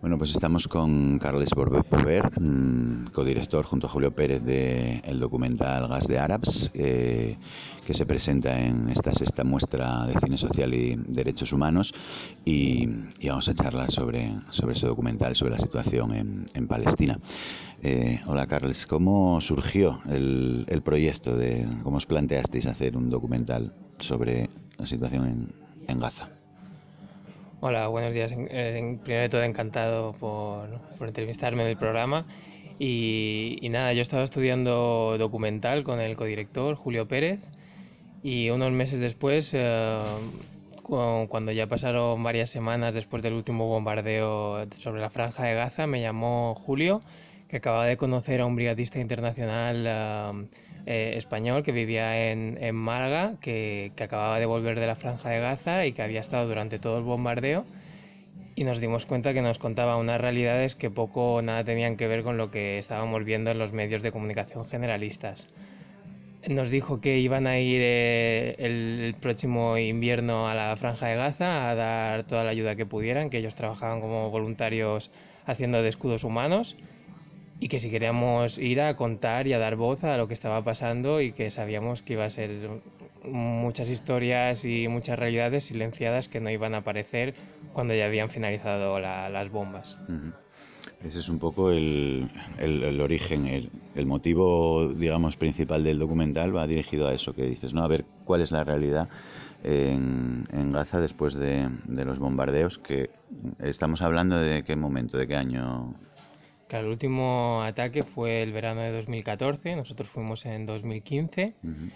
Bueno, pues estamos con Carles Bover, codirector junto a Julio Pérez del documental Gas de Árabs, que se presenta en esta sexta muestra de cine social y derechos humanos, y vamos a charlar sobre ese documental, sobre la situación en Palestina. Hola Carles, ¿cómo surgió el proyecto cómo os planteasteis hacer un documental sobre la situación en Gaza? Hola, buenos días. Primero de todo, encantado por entrevistarme en el programa. Y nada, yo estaba estudiando documental con el codirector Julio Pérez y unos meses después, cuando ya pasaron varias semanas después del último bombardeo sobre la Franja de Gaza, me llamó Julio, que acababa de conocer a un brigadista internacional español que vivía en Málaga, que acababa de volver de la Franja de Gaza y que había estado durante todo el bombardeo, y nos dimos cuenta que nos contaba unas realidades que poco o nada tenían que ver con lo que estábamos viendo en los medios de comunicación generalistas. Nos dijo que iban a ir el próximo invierno a la Franja de Gaza a dar toda la ayuda que pudieran, que ellos trabajaban como voluntarios haciendo de escudos humanos, y que si queríamos ir a contar y a dar voz a lo que estaba pasando, y que sabíamos que iba a ser muchas historias y muchas realidades silenciadas que no iban a aparecer cuando ya habían finalizado las bombas. Uh-huh. Ese es un poco el origen, el motivo, digamos, principal del documental va dirigido a eso que dices, ¿no? A ver cuál es la realidad en Gaza después de los bombardeos, que estamos hablando de qué momento, de qué año. Claro, el último ataque fue el verano de 2014, nosotros fuimos en 2015. Uh-huh.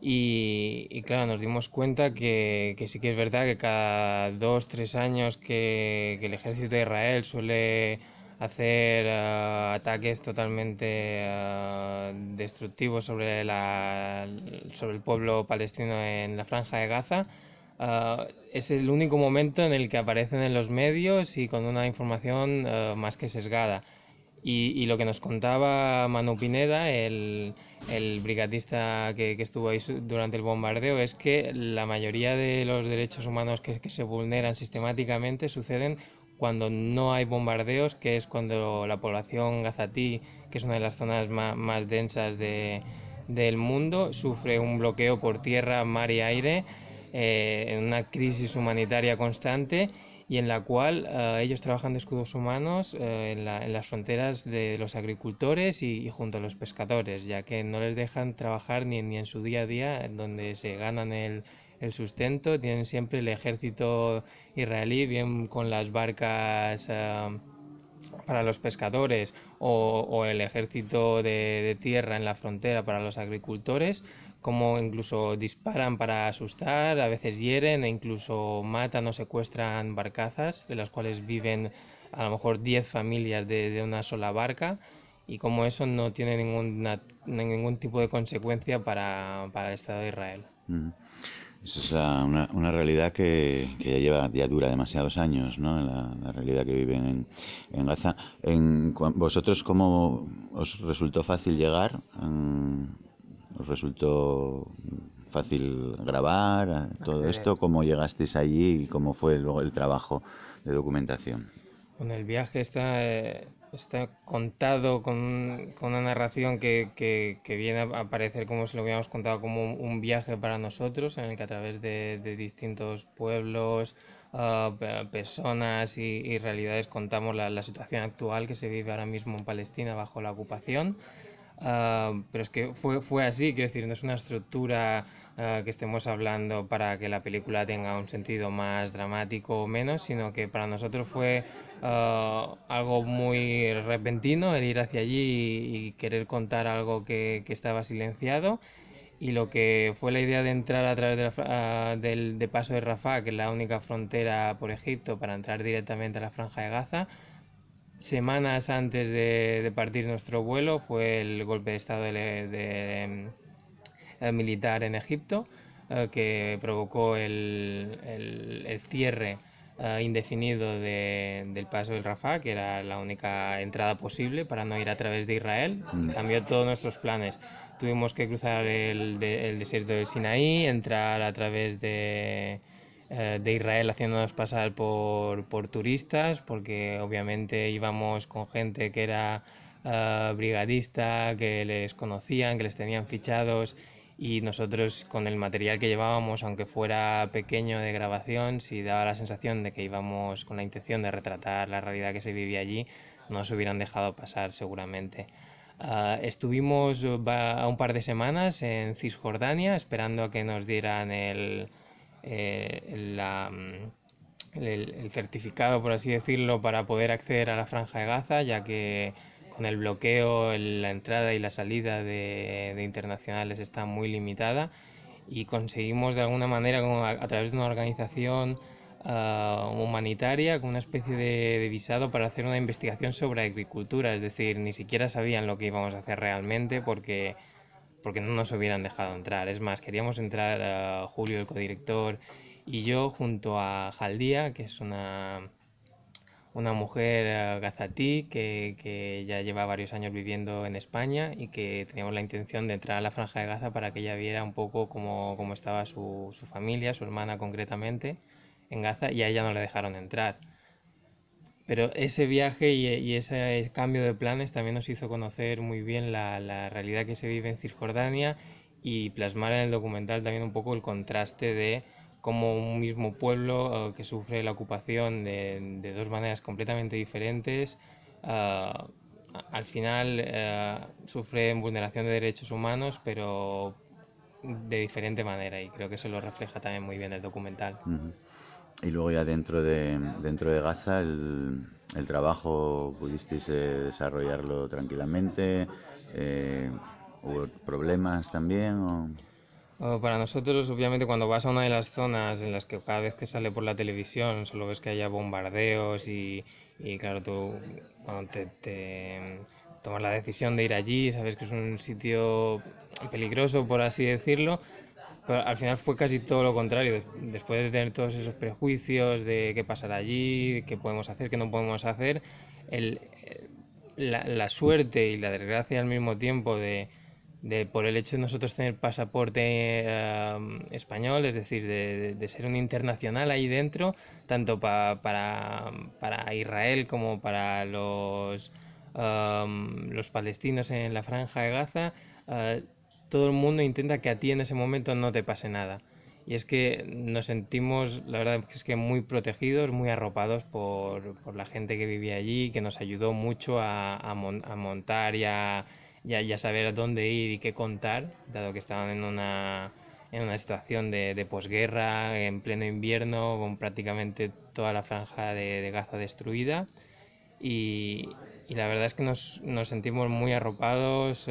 Y claro, nos dimos cuenta que sí que es verdad que cada 2, 3 años que el ejército de Israel suele hacer ataques totalmente destructivos sobre el pueblo palestino en la Franja de Gaza. Es el único momento en el que aparecen en los medios y con una información más que sesgada. Y lo que nos contaba Manu Pineda, el brigadista que estuvo ahí durante el bombardeo, es que la mayoría de los derechos humanos que se vulneran sistemáticamente suceden cuando no hay bombardeos, que es cuando la población gazatí, que es una de las zonas más densas del mundo, sufre un bloqueo por tierra, mar y aire, en una crisis humanitaria constante, y en la cual ellos trabajan de escudos humanos en las fronteras de los agricultores y junto a los pescadores, ya que no les dejan trabajar ni en su día a día, en donde se ganan el sustento. Tienen siempre el ejército israelí, bien con las barcas para los pescadores, o el ejército de tierra en la frontera para los agricultores, como incluso disparan para asustar, a veces hieren e incluso matan o secuestran barcazas de las cuales viven a lo mejor 10 familias de una sola barca, y como eso no tiene ningún tipo de consecuencia para el Estado de Israel. Uh-huh. Esa es una realidad que ya dura demasiados años, ¿no? La realidad que viven en Gaza. ¿Vosotros cómo os resultó fácil llegar? ¿Os resultó fácil grabar todo Acceder. esto? ¿Cómo llegasteis allí y cómo fue luego el trabajo de documentación? Bueno, el viaje está contado con una narración que viene a parecer como si lo hubiéramos contado como un viaje para nosotros, en el que a través de distintos pueblos, personas y realidades contamos la situación actual que se vive ahora mismo en Palestina bajo la ocupación. Pero es que fue así, quiero decir, no es una estructura que estemos hablando para que la película tenga un sentido más dramático o menos, sino que para nosotros fue algo muy repentino el ir hacia allí y querer contar algo que estaba silenciado. Y lo que fue la idea de entrar a través de paso de Rafah, que es la única frontera por Egipto para entrar directamente a la Franja de Gaza, semanas antes de partir nuestro vuelo, fue el golpe de estado militar en Egipto, que provocó el cierre indefinido del paso del Rafah, que era la única entrada posible para no ir a través de Israel, y cambió todos nuestros planes. Tuvimos que cruzar el desierto del Sinaí, entrar a través de Israel haciéndonos pasar por turistas, porque obviamente íbamos con gente que era brigadista, que les conocían, que les tenían fichados, y nosotros con el material que llevábamos, aunque fuera pequeño de grabación, sí daba la sensación de que íbamos con la intención de retratar la realidad que se vivía allí, no nos hubieran dejado pasar seguramente. Estuvimos un par de semanas en Cisjordania esperando a que nos dieran el certificado, por así decirlo, para poder acceder a la Franja de Gaza, ya que con el bloqueo la entrada y la salida de internacionales está muy limitada, y conseguimos de alguna manera, a través de una organización humanitaria, con una especie de visado para hacer una investigación sobre agricultura. Es decir, ni siquiera sabían lo que íbamos a hacer realmente, porque no nos hubieran dejado entrar. Es más, queríamos entrar Julio, el codirector, y yo, junto a Jaldía, que es una mujer gazatí que ya lleva varios años viviendo en España, y que teníamos la intención de entrar a la Franja de Gaza para que ella viera un poco cómo estaba su familia, su hermana concretamente, en Gaza, y a ella no le dejaron entrar. Pero ese viaje y ese cambio de planes también nos hizo conocer muy bien la realidad que se vive en Cisjordania, y plasmar en el documental también un poco el contraste de cómo un mismo pueblo que sufre la ocupación de dos maneras completamente diferentes, al final sufre vulneración de derechos humanos, pero de diferente manera, y creo que eso lo refleja también muy bien el documental. Ujú. Y luego ya dentro de Gaza el trabajo pudisteis desarrollarlo tranquilamente. eh, ¿Hubo problemas también? Para nosotros, obviamente, cuando vas a una de las zonas en las que cada vez que sale por la televisión solo ves que haya bombardeos, y claro, tú cuando te tomas la decisión de ir allí, sabes que es un sitio peligroso, por así decirlo, pero al final fue casi todo lo contrario. Después de tener todos esos prejuicios de qué pasará allí, qué podemos hacer, qué no podemos hacer, el, la suerte y la desgracia al mismo tiempo por el hecho de nosotros tener pasaporte español, es decir, de ser un internacional ahí dentro, tanto para Israel como para los palestinos en la Franja de Gaza. Todo el mundo intenta que a ti en ese momento no te pase nada. Y es que nos sentimos, la verdad es que muy protegidos, muy arropados por la gente que vivía allí, que nos ayudó mucho a montar y a saber a dónde ir y qué contar, dado que estaban en una situación de posguerra, en pleno invierno, con prácticamente toda la franja de Gaza destruida. Y, y la verdad es que nos sentimos muy arropados,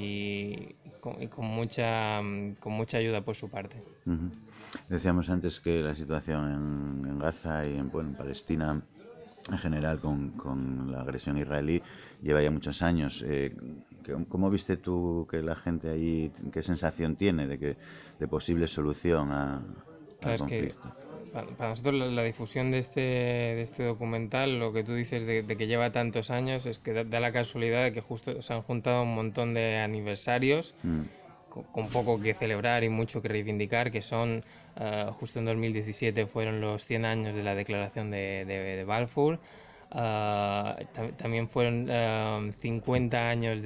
y con mucha ayuda por su parte. Ujú. Decíamos antes que la situación en Gaza y en Palestina en general con la agresión israelí lleva ya muchos años. ¿Cómo viste tú que la gente allí, qué sensación tiene de posible solución al Claro, es que conflicto? para nosotros la difusión de este documental, lo que tú dices de que lleva tantos años, es que da la casualidad de que justo se han juntado un montón de aniversarios Mm, con poco que celebrar y mucho que reivindicar, que son, justo en 2017 fueron los 100 años de la declaración de Balfour. También fueron 50 años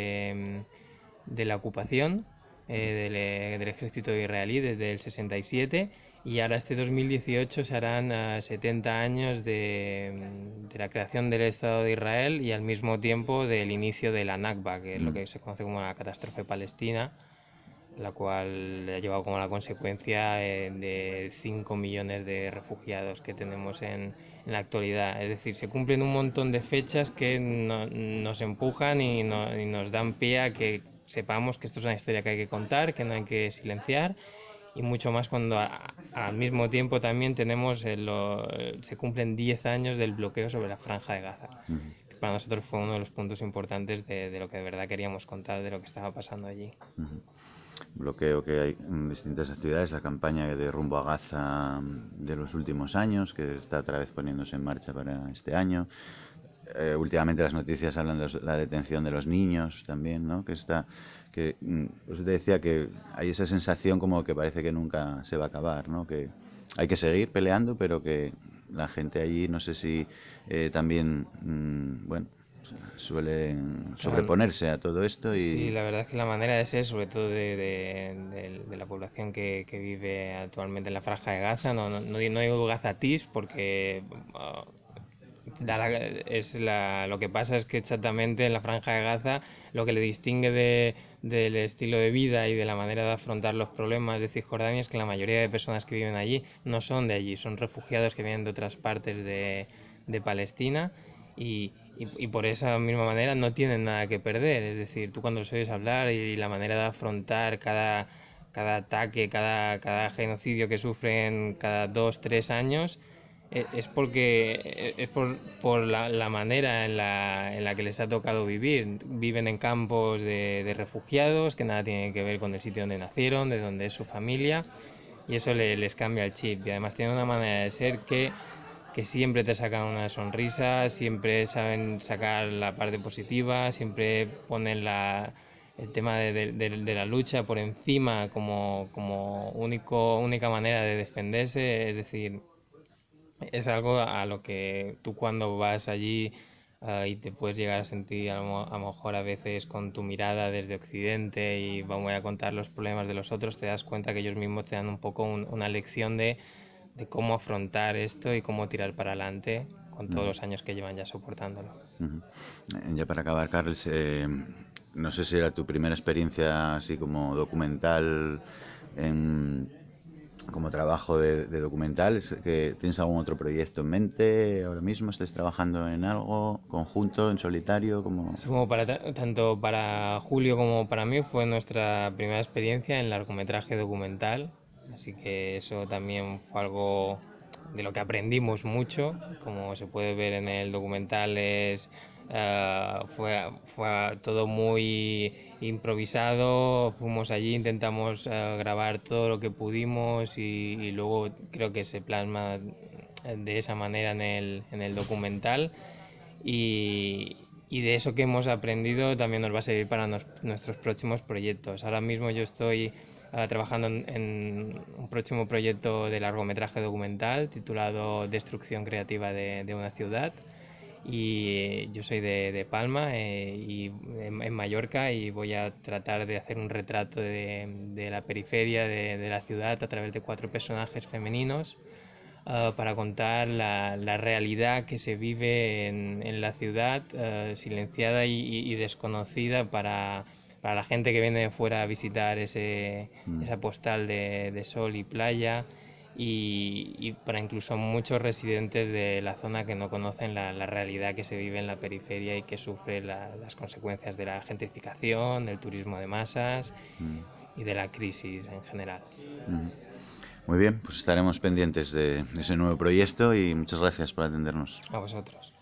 de la ocupación del ejército israelí desde el 67, y ahora este 2018 se harán 70 años de la creación del Estado de Israel, y al mismo tiempo del inicio de la Nakba, que es lo mm, que se conoce como la catástrofe palestina, la cual ha llevado como la consecuencia de 5 millones de refugiados que tenemos en la actualidad. Es decir, se cumplen un montón de fechas que nos empujan y nos dan pie a que sepamos que esto es una historia que hay que contar, que no hay que silenciar, y mucho más cuando al mismo tiempo también se cumplen 10 años del bloqueo sobre la Franja de Gaza, mm, que para nosotros fue uno de los puntos importantes de lo que de verdad queríamos contar, de lo que estaba pasando allí. mm. Bloqueo que hay en distintas actividades, la campaña de Rumbo a Gaza de los últimos años, que está otra vez poniéndose en marcha para este año. Últimamente las noticias hablan de la detención de los niños también, ¿no? Pues te decía que hay esa sensación como que parece que nunca se va a acabar, ¿no? Que hay que seguir peleando, pero que la gente allí, no sé si también, bueno, suelen Claro, sobreponerse a todo esto sí, y... la verdad es que la manera de ser, sobre todo de la población que vive actualmente en la Franja de Gaza, no digo gazatís porque lo que pasa es que exactamente en la Franja de Gaza lo que le distingue del estilo de vida y de la manera de afrontar los problemas de Cisjordania es que la mayoría de personas que viven allí no son de allí, son refugiados que vienen de otras partes de Palestina y por esa misma manera no tienen nada que perder. Es decir, tú cuando los oyes hablar y la manera de afrontar cada ataque, cada genocidio que sufren cada 2, 3 años, es porque es por la manera en la que les ha tocado vivir. Viven en campos de refugiados que nada tienen que ver con el sitio donde nacieron, de donde es su familia, y eso les cambia el chip. Y además tienen una manera de ser que siempre te sacan una sonrisa, siempre saben sacar la parte positiva, siempre ponen el tema de la lucha por encima como única manera de defenderse. Es decir, es algo a lo que tú cuando vas allí y te puedes llegar a sentir a lo mejor a veces con tu mirada desde Occidente y vamos a contar los problemas de los otros, te das cuenta que ellos mismos te dan un poco una lección de cómo afrontar esto y cómo tirar para adelante con todos Ujú, los años que llevan ya soportándolo. ujú. Ya para acabar, Carles, no sé si era tu primera experiencia así como documental en, como trabajo de documental. Que ¿tienes algún otro proyecto en mente ahora mismo? ¿Estáis trabajando en algo conjunto, en solitario? Como... Así como tanto para Julio como para mí fue nuestra primera experiencia en largometraje documental, así que eso también fue algo de lo que aprendimos mucho, como se puede ver en el documental fue todo muy improvisado, fuimos allí, intentamos grabar todo lo que pudimos y luego creo que se plasma de esa manera en el documental y de eso que hemos aprendido también nos va a servir para nuestros próximos proyectos. Ahora mismo yo estoy trabajando en un próximo proyecto de largometraje documental titulado Destrucción creativa de una ciudad y yo soy de Palma y en Mallorca y voy a tratar de hacer un retrato de la periferia de la ciudad a través de 4 personajes femeninos para contar la realidad que se vive en la ciudad, silenciada y desconocida para la gente que viene de fuera a visitar Mm, esa postal de sol y playa. Y para incluso muchos residentes de la zona que no conocen la realidad que se vive en la periferia y que sufre las consecuencias de la gentrificación, del turismo de masas mm, y de la crisis en general. mm. Muy bien, pues estaremos pendientes de ese nuevo proyecto y muchas gracias por atendernos. A vosotros.